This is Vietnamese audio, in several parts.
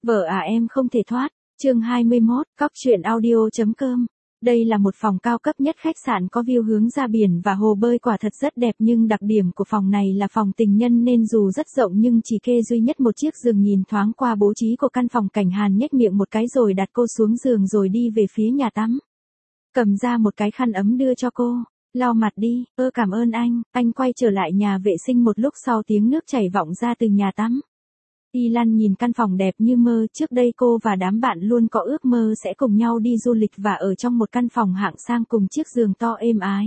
Vợ à em không thể thoát. Chương 21, Cóc truyện audio.com. Đây là một phòng cao cấp nhất khách sạn có view hướng ra biển và hồ bơi quả thật rất đẹp, nhưng đặc điểm của phòng này là phòng tình nhân nên dù rất rộng nhưng chỉ kê duy nhất một chiếc giường. Nhìn thoáng qua bố trí của căn phòng, Cảnh Hàn nhếch miệng một cái rồi đặt cô xuống giường rồi đi về phía nhà tắm. Cầm ra một cái khăn ấm đưa cho cô. Lau mặt đi. Cảm ơn anh. Anh quay trở lại nhà vệ sinh một lúc sau, tiếng nước chảy vọng ra từ nhà tắm. Y Lan nhìn căn phòng đẹp như mơ, trước đây cô và đám bạn luôn có ước mơ sẽ cùng nhau đi du lịch và ở trong một căn phòng hạng sang cùng chiếc giường to êm ái.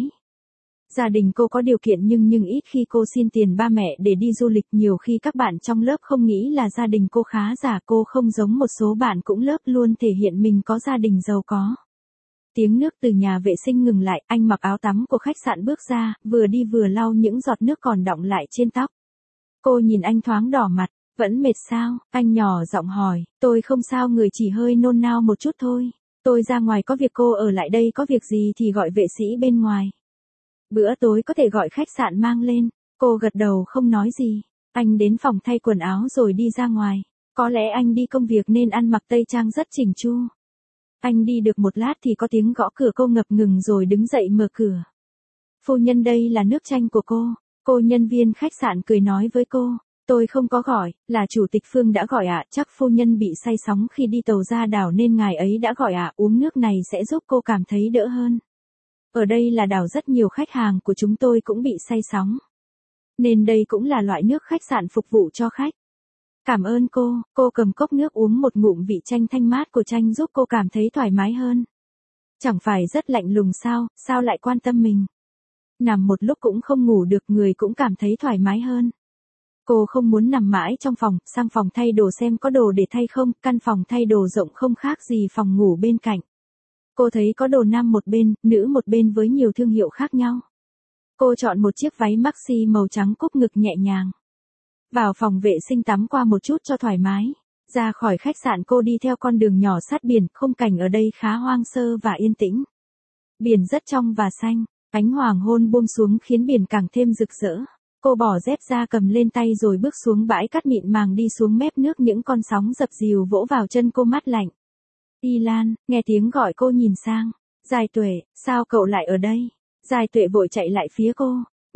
Gia đình cô có điều kiện nhưng ít khi cô xin tiền ba mẹ để đi du lịch, nhiều khi các bạn trong lớp không nghĩ là gia đình cô khá giả. Cô không giống một số bạn cũng lớp luôn thể hiện mình có gia đình giàu có. Tiếng nước từ nhà vệ sinh ngừng lại, anh mặc áo tắm của khách sạn bước ra, vừa đi vừa lau những giọt nước còn đọng lại trên tóc. Cô nhìn anh thoáng đỏ mặt. Vẫn mệt sao? Anh nhỏ giọng hỏi. Tôi không sao, người chỉ hơi nôn nao một chút thôi. Tôi ra ngoài có việc, cô ở lại đây có việc gì thì gọi vệ sĩ bên ngoài. Bữa tối có thể gọi khách sạn mang lên. Cô gật đầu không nói gì. Anh đến phòng thay quần áo rồi đi ra ngoài. Có lẽ anh đi công việc nên ăn mặc tây trang rất chỉnh chu. Anh đi được một lát thì có tiếng gõ cửa, cô ngập ngừng rồi đứng dậy mở cửa. Phu nhân, đây là nước chanh của cô. Cô nhân viên khách sạn cười nói với cô. Tôi không có gọi, là chủ tịch Phương đã gọi ạ. Chắc phu nhân bị say sóng khi đi tàu ra đảo nên ngài ấy đã gọi ạ. Uống nước này sẽ giúp cô cảm thấy đỡ hơn. Ở đây là đảo, rất nhiều khách hàng của chúng tôi cũng bị say sóng. Nên đây cũng là loại nước khách sạn phục vụ cho khách. Cảm ơn cô cầm cốc nước uống một ngụm, vị chanh thanh mát của chanh giúp cô cảm thấy thoải mái hơn. Chẳng phải rất lạnh lùng sao lại quan tâm mình. Nằm một lúc cũng không ngủ được, người cũng cảm thấy thoải mái hơn. Cô không muốn nằm mãi trong phòng, sang phòng thay đồ xem có đồ để thay không. Căn phòng thay đồ rộng không khác gì phòng ngủ bên cạnh. Cô thấy có đồ nam một bên, nữ một bên với nhiều thương hiệu khác nhau. Cô chọn một chiếc váy maxi màu trắng cúp ngực nhẹ nhàng. Vào phòng vệ sinh tắm qua một chút cho thoải mái. Ra khỏi khách sạn cô đi theo con đường nhỏ sát biển, khung cảnh ở đây khá hoang sơ và yên tĩnh. Biển rất trong và xanh, ánh hoàng hôn buông xuống khiến biển càng thêm rực rỡ. Cô bỏ dép ra cầm lên tay rồi bước xuống bãi cát mịn màng, đi xuống mép nước, những con sóng dập dìu vỗ vào chân cô mát lạnh. Y Lan, nghe tiếng gọi cô nhìn sang. Giai Tuệ, sao cậu lại ở đây? Giai Tuệ vội chạy lại phía cô.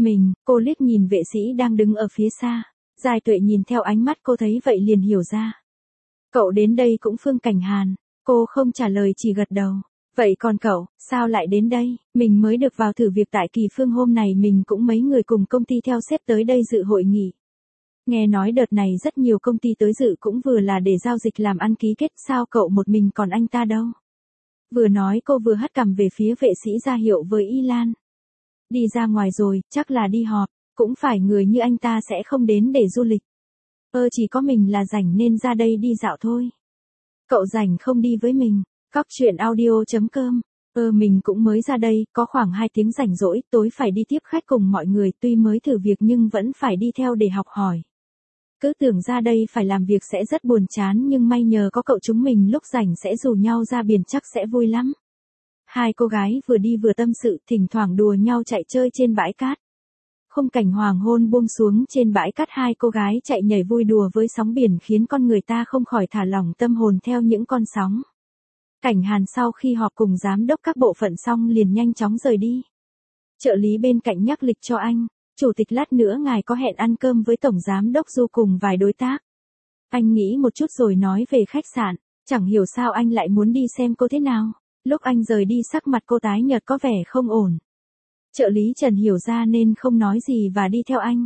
Cô liếc nhìn vệ sĩ đang đứng ở phía xa. Giai Tuệ nhìn theo ánh mắt cô thấy vậy liền hiểu ra. Cậu đến đây cũng Phương Cảnh Hàn. Cô không trả lời, chỉ gật đầu. Vậy còn cậu, sao lại đến đây? Mình mới được vào thử việc tại Kỳ Phương, hôm này mình cũng mấy người cùng công ty theo sếp tới đây dự hội nghị. Nghe nói đợt này rất nhiều công ty tới dự, cũng vừa là để giao dịch làm ăn ký kết. Sao cậu một mình, còn anh ta đâu? Vừa nói cô vừa hất cằm về phía vệ sĩ ra hiệu với Y Lan. Đi ra ngoài rồi, chắc là đi họp. Cũng phải, người như anh ta sẽ không đến để du lịch. Chỉ có mình là rảnh nên ra đây đi dạo thôi. Cậu rảnh không đi với mình? Cóc truyện audio.com. Mình cũng mới ra đây, có khoảng 2 tiếng rảnh rỗi, tối phải đi tiếp khách cùng mọi người, tuy mới thử việc nhưng vẫn phải đi theo để học hỏi. Cứ tưởng ra đây phải làm việc sẽ rất buồn chán, nhưng may nhờ có cậu, chúng mình lúc rảnh sẽ rủ nhau ra biển, chắc sẽ vui lắm. Hai cô gái vừa đi vừa tâm sự, thỉnh thoảng đùa nhau chạy chơi trên bãi cát. Khung cảnh hoàng hôn buông xuống trên bãi cát, hai cô gái chạy nhảy vui đùa với sóng biển khiến con người ta không khỏi thả lỏng tâm hồn theo những con sóng. Cảnh Hàn sau khi họp cùng giám đốc các bộ phận xong liền nhanh chóng rời đi. Trợ lý bên cạnh nhắc lịch cho anh. Chủ tịch, lát nữa ngài có hẹn ăn cơm với tổng giám đốc Du cùng vài đối tác. Anh nghĩ một chút rồi nói về khách sạn. Chẳng hiểu sao anh lại muốn đi xem cô thế nào. Lúc anh rời đi sắc mặt cô tái nhợt có vẻ không ổn. Trợ lý Trần hiểu ra nên không nói gì và đi theo anh.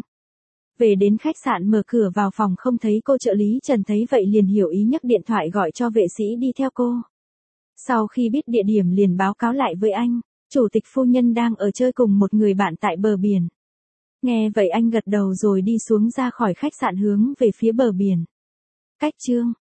Về đến khách sạn mở cửa vào phòng không thấy cô, trợ lý Trần thấy vậy liền hiểu ý, nhấc điện thoại gọi cho vệ sĩ đi theo cô. Sau khi biết địa điểm liền báo cáo lại với anh. Chủ tịch phu nhân đang ở chơi cùng một người bạn tại bờ biển. Nghe vậy anh gật đầu rồi đi xuống ra khỏi khách sạn hướng về phía bờ biển. Cách chương